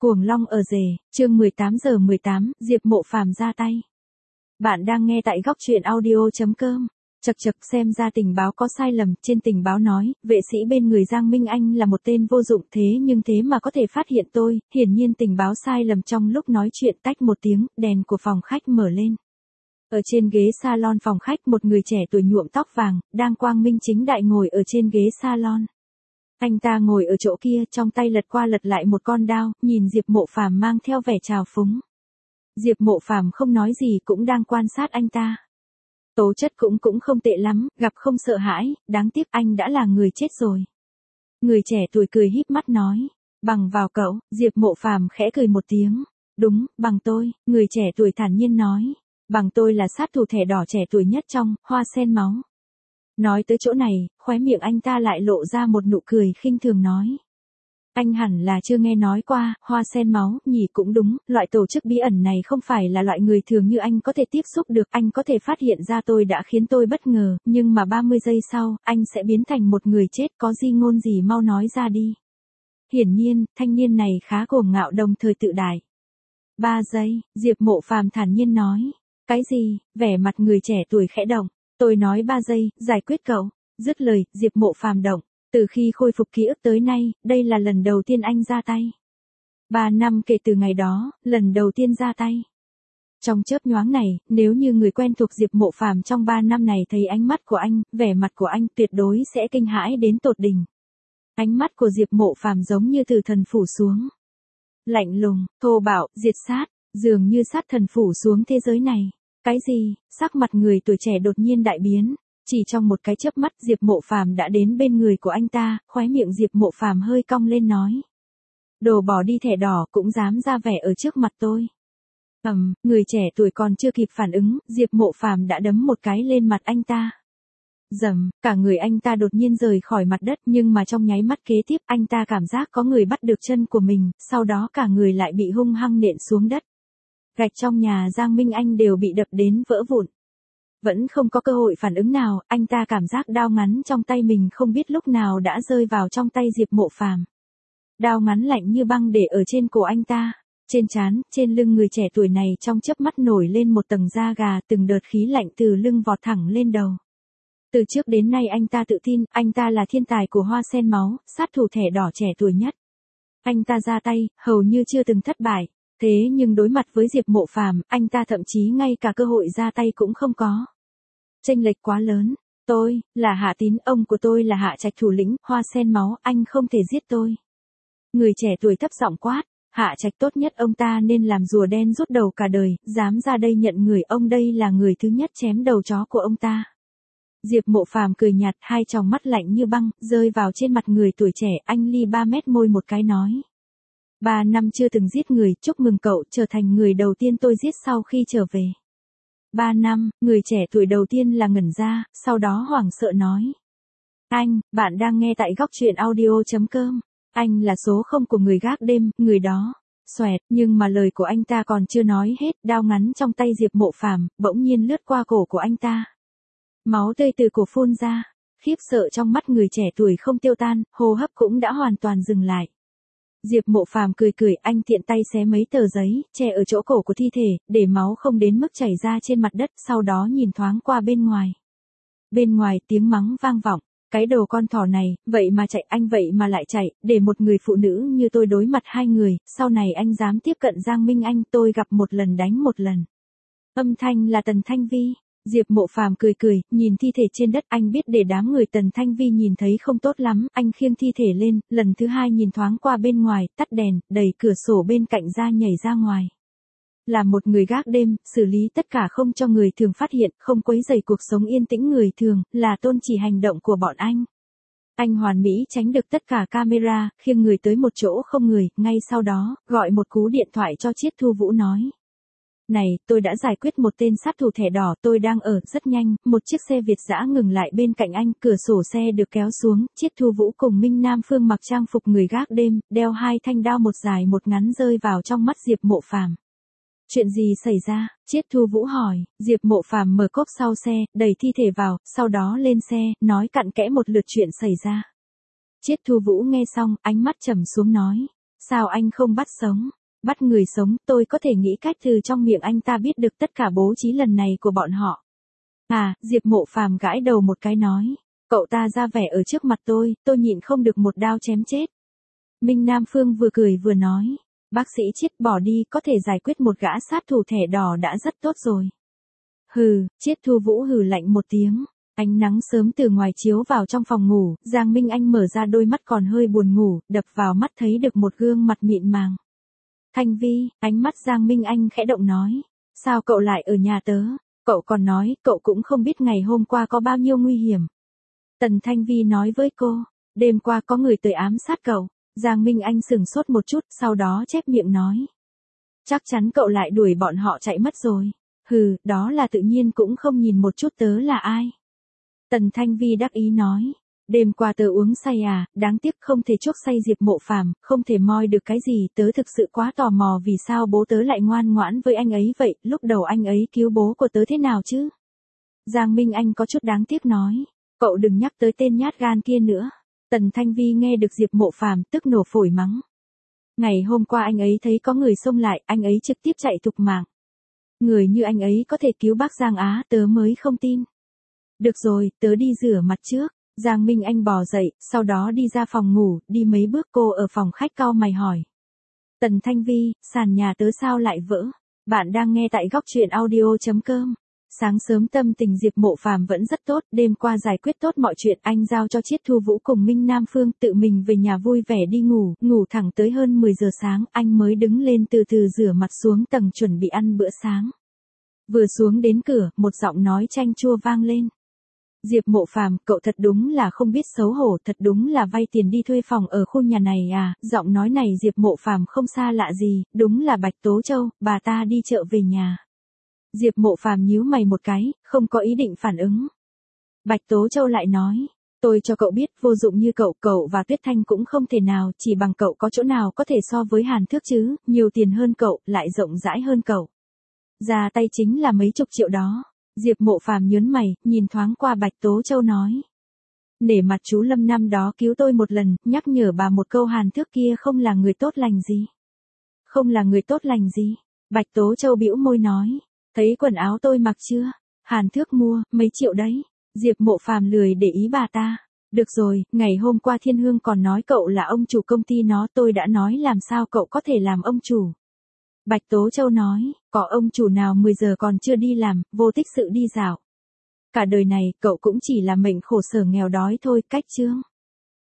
Cuồng long ở rể, chương 18:18, Diệp Mộ Phàm ra tay. Bạn đang nghe tại góc truyện audio.com. Chậc chậc, xem ra tình báo có sai lầm, trên tình báo nói, vệ sĩ bên người Giang Minh Anh là một tên vô dụng, thế nhưng thế mà có thể phát hiện tôi, hiển nhiên tình báo sai lầm. Trong lúc nói chuyện tách một tiếng, đèn của phòng khách mở lên. Ở trên ghế salon phòng khách, một người trẻ tuổi nhuộm tóc vàng, đang quang minh chính đại ngồi ở trên ghế salon. Anh ta ngồi ở chỗ kia, trong tay lật qua lật lại một con dao, nhìn Diệp Mộ Phàm mang theo vẻ trào phúng. Diệp Mộ Phàm không nói gì, cũng đang quan sát anh ta. Tố chất cũng không tệ lắm, gặp không sợ hãi, đáng tiếc anh đã là người chết rồi. Người trẻ tuổi cười híp mắt nói, bằng vào cậu. Diệp Mộ Phàm khẽ cười một tiếng. Đúng, bằng tôi, người trẻ tuổi thản nhiên nói. Bằng tôi là sát thủ thẻ đỏ trẻ tuổi nhất trong Hoa Sen Máu. Nói tới chỗ này, khóe miệng anh ta lại lộ ra một nụ cười khinh thường nói. Anh hẳn là chưa nghe nói qua Hoa Sen Máu nhỉ? Cũng đúng, loại tổ chức bí ẩn này không phải là loại người thường như anh có thể tiếp xúc được. Anh có thể phát hiện ra tôi đã khiến tôi bất ngờ, nhưng mà 30 giây sau, anh sẽ biến thành một người chết. Có gì ngôn gì mau nói ra đi. Hiển nhiên, thanh niên này khá cuồng ngạo, đồng thời tự đại. 3 giây, Diệp Mộ Phàm thản nhiên nói. Cái gì? Vẻ mặt người trẻ tuổi khẽ động. Tôi nói 3 giây, giải quyết cậu. Dứt lời, Diệp Mộ Phàm động. Từ khi khôi phục ký ức tới nay, đây là lần đầu tiên anh ra tay. 3 năm kể từ ngày đó, lần đầu tiên ra tay. Trong chớp nhoáng này, nếu như người quen thuộc Diệp Mộ Phàm trong 3 năm này thấy ánh mắt của anh, vẻ mặt của anh tuyệt đối sẽ kinh hãi đến tột đỉnh. Ánh mắt của Diệp Mộ Phàm giống như từ thần phủ xuống. Lạnh lùng, thô bạo, diệt sát, dường như sát thần phủ xuống thế giới này. Cái gì? Sắc mặt người tuổi trẻ đột nhiên đại biến. Chỉ trong một cái chớp mắt, Diệp Mộ Phàm đã đến bên người của anh ta, khóe miệng Diệp Mộ Phàm hơi cong lên nói. Đồ bỏ đi thẻ đỏ cũng dám ra vẻ ở trước mặt tôi. Người trẻ tuổi còn chưa kịp phản ứng, Diệp Mộ Phàm đã đấm một cái lên mặt anh ta. Rầm, cả người anh ta đột nhiên rời khỏi mặt đất, nhưng mà trong nháy mắt kế tiếp, anh ta cảm giác có người bắt được chân của mình, sau đó cả người lại bị hung hăng nện xuống đất. Gạch trong nhà Giang Minh Anh đều bị đập đến vỡ vụn. Vẫn không có cơ hội phản ứng nào, anh ta cảm giác đao ngắn trong tay mình không biết lúc nào đã rơi vào trong tay Diệp Mộ Phàm. Đao ngắn lạnh như băng để ở trên cổ anh ta, trên trán, trên lưng người trẻ tuổi này trong chớp mắt nổi lên một tầng da gà, từng đợt khí lạnh từ lưng vọt thẳng lên đầu. Từ trước đến nay anh ta tự tin, anh ta là thiên tài của Hoa Sen Máu, sát thủ thẻ đỏ trẻ tuổi nhất. Anh ta ra tay, hầu như chưa từng thất bại. Thế nhưng đối mặt với Diệp Mộ Phàm, anh ta thậm chí ngay cả cơ hội ra tay cũng không có. Chênh lệch quá lớn. Tôi là Hạ Tín, ông của tôi là Hạ Trạch thủ lĩnh Hoa Sen Máu, anh không thể giết tôi. Người trẻ tuổi thấp giọng quát. Hạ Trạch tốt nhất ông ta nên làm rùa đen rút đầu cả đời, dám ra đây nhận người, ông đây là người thứ nhất chém đầu chó của ông ta. Diệp Mộ Phàm cười nhạt, hai tròng mắt lạnh như băng rơi vào trên mặt người tuổi trẻ. Anh ly 3 mét môi một cái nói. 3 năm chưa từng giết người, chúc mừng cậu trở thành người đầu tiên tôi giết sau khi trở về. 3 năm, người trẻ tuổi đầu tiên là ngẩn ra, sau đó hoảng sợ nói. Anh, bạn đang nghe tại góc truyện audio.com. Anh là số 0 của người gác đêm, người đó. Xoẹt, nhưng mà lời của anh ta còn chưa nói hết, đao ngắn trong tay Diệp Mộ Phàm bỗng nhiên lướt qua cổ của anh ta. Máu tươi từ cổ phun ra, khiếp sợ trong mắt người trẻ tuổi không tiêu tan, hô hấp cũng đã hoàn toàn dừng lại. Diệp Mộ Phàm cười cười, anh tiện tay xé mấy tờ giấy, che ở chỗ cổ của thi thể, để máu không đến mức chảy ra trên mặt đất, sau đó nhìn thoáng qua bên ngoài. Bên ngoài tiếng mắng vang vọng, cái đồ con thỏ này, vậy mà chạy, anh vậy mà lại chạy, để một người phụ nữ như tôi đối mặt hai người, sau này anh dám tiếp cận Giang Minh Anh, tôi gặp một lần đánh một lần. Âm thanh là Tần Thanh Vi. Diệp Mộ Phàm cười cười, nhìn thi thể trên đất, anh biết để đám người Tần Thanh Vi nhìn thấy không tốt lắm, anh khiêng thi thể lên, lần thứ hai nhìn thoáng qua bên ngoài, tắt đèn, đẩy cửa sổ bên cạnh ra nhảy ra ngoài. Là một người gác đêm, xử lý tất cả không cho người thường phát hiện, không quấy rầy cuộc sống yên tĩnh người thường, là tôn chỉ hành động của bọn anh. Anh hoàn mỹ tránh được tất cả camera, khiêng người tới một chỗ không người, ngay sau đó, gọi một cú điện thoại cho Chiết Thu Vũ nói. Này, tôi đã giải quyết một tên sát thủ thẻ đỏ, tôi đang ở, rất nhanh, một chiếc xe Việt dã ngừng lại bên cạnh anh, cửa sổ xe được kéo xuống, Chiết Thu Vũ cùng Minh Nam Phương mặc trang phục người gác đêm, đeo 2 thanh đao một dài một ngắn rơi vào trong mắt Diệp Mộ Phàm. Chuyện gì xảy ra? Chiết Thu Vũ hỏi. Diệp Mộ Phàm mở cốp sau xe, đẩy thi thể vào, sau đó lên xe, nói cặn kẽ một lượt chuyện xảy ra. Chiết Thu Vũ nghe xong, ánh mắt trầm xuống nói. Sao anh không bắt sống? Bắt người sống, tôi có thể nghĩ cách từ trong miệng anh ta biết được tất cả bố trí lần này của bọn họ. À, Diệp Mộ Phàm gãi đầu một cái nói. Cậu ta ra vẻ ở trước mặt tôi nhịn không được một đao chém chết. Minh Nam Phương vừa cười vừa nói. Bác sĩ Chiết bỏ đi, có thể giải quyết một gã sát thủ thẻ đỏ đã rất tốt rồi. Hừ, Chiết Thu Vũ hừ lạnh một tiếng. Ánh nắng sớm từ ngoài chiếu vào trong phòng ngủ, Giang Minh Anh mở ra đôi mắt còn hơi buồn ngủ, đập vào mắt thấy được một gương mặt mịn màng. Thanh Vi, ánh mắt Giang Minh Anh khẽ động nói. Sao cậu lại ở nhà tớ? Cậu còn nói, cậu cũng không biết ngày hôm qua có bao nhiêu nguy hiểm. Tần Thanh Vi nói với cô, đêm qua có người tới ám sát cậu. Giang Minh Anh sửng sốt một chút, sau đó chép miệng nói. Chắc chắn cậu lại đuổi bọn họ chạy mất rồi. Hừ, đó là tự nhiên, cũng không nhìn một chút tớ là ai. Tần Thanh Vi đắc ý nói. Đêm qua tớ uống say à, đáng tiếc không thể chuốc say Diệp Mộ Phàm, không thể moi được cái gì, tớ thực sự quá tò mò vì sao bố tớ lại ngoan ngoãn với anh ấy vậy, lúc đầu anh ấy cứu bố của tớ thế nào chứ? Giang Minh Anh có chút đáng tiếc nói. Cậu đừng nhắc tới tên nhát gan kia nữa. Tần Thanh Vi nghe được Diệp Mộ Phàm tức nổ phổi mắng. Ngày hôm qua anh ấy thấy có người xông lại, anh ấy trực tiếp chạy thục mạng. Người như anh ấy có thể cứu bác Giang Á, tớ mới không tin. Được rồi, tớ đi rửa mặt trước. Giang Minh Anh bò dậy, sau đó đi ra phòng ngủ, đi mấy bước cô ở phòng khách cau mày hỏi. Tần Thanh Vi, sàn nhà tớ sao lại vỡ? Bạn đang nghe tại góc truyện audio.com. Sáng sớm tâm tình Diệp Mộ Phàm vẫn rất tốt, đêm qua giải quyết tốt mọi chuyện, anh giao cho Chiết Thu Vũ cùng Minh Nam Phương tự mình về nhà vui vẻ đi ngủ, ngủ thẳng tới hơn 10 giờ sáng, anh mới đứng lên từ từ rửa mặt xuống tầng chuẩn bị ăn bữa sáng. Vừa xuống đến cửa, một giọng nói chanh chua vang lên. Diệp Mộ Phàm, cậu thật đúng là không biết xấu hổ, thật đúng là vay tiền đi thuê phòng ở khu nhà này à, giọng nói này Diệp Mộ Phàm không xa lạ gì, đúng là Bạch Tố Châu, bà ta đi chợ về nhà. Diệp Mộ Phàm nhíu mày một cái, không có ý định phản ứng. Bạch Tố Châu lại nói, tôi cho cậu biết, vô dụng như cậu và Tuyết Thanh cũng không thể nào, chỉ bằng cậu có chỗ nào có thể so với Hàn Thước chứ, nhiều tiền hơn cậu, lại rộng rãi hơn cậu. Ra tay chính là mấy chục triệu đó. Diệp Mộ Phàm nhớn mày, nhìn thoáng qua Bạch Tố Châu nói. Nể mặt chú Lâm năm đó cứu tôi một lần, nhắc nhở bà một câu, Hàn Thước kia không là người tốt lành gì. Không là người tốt lành gì. Bạch Tố Châu bĩu môi nói. Thấy quần áo tôi mặc chưa? Hàn Thước mua, mấy triệu đấy. Diệp Mộ Phàm lười để ý bà ta. Được rồi, ngày hôm qua Thiên Hương còn nói cậu là ông chủ công ty nó, tôi đã nói làm sao cậu có thể làm ông chủ. Bạch Tố Châu nói, có ông chủ nào 10 giờ còn chưa đi làm, vô tích sự đi dạo. Cả đời này, cậu cũng chỉ là mệnh khổ sở nghèo đói thôi, cách chương.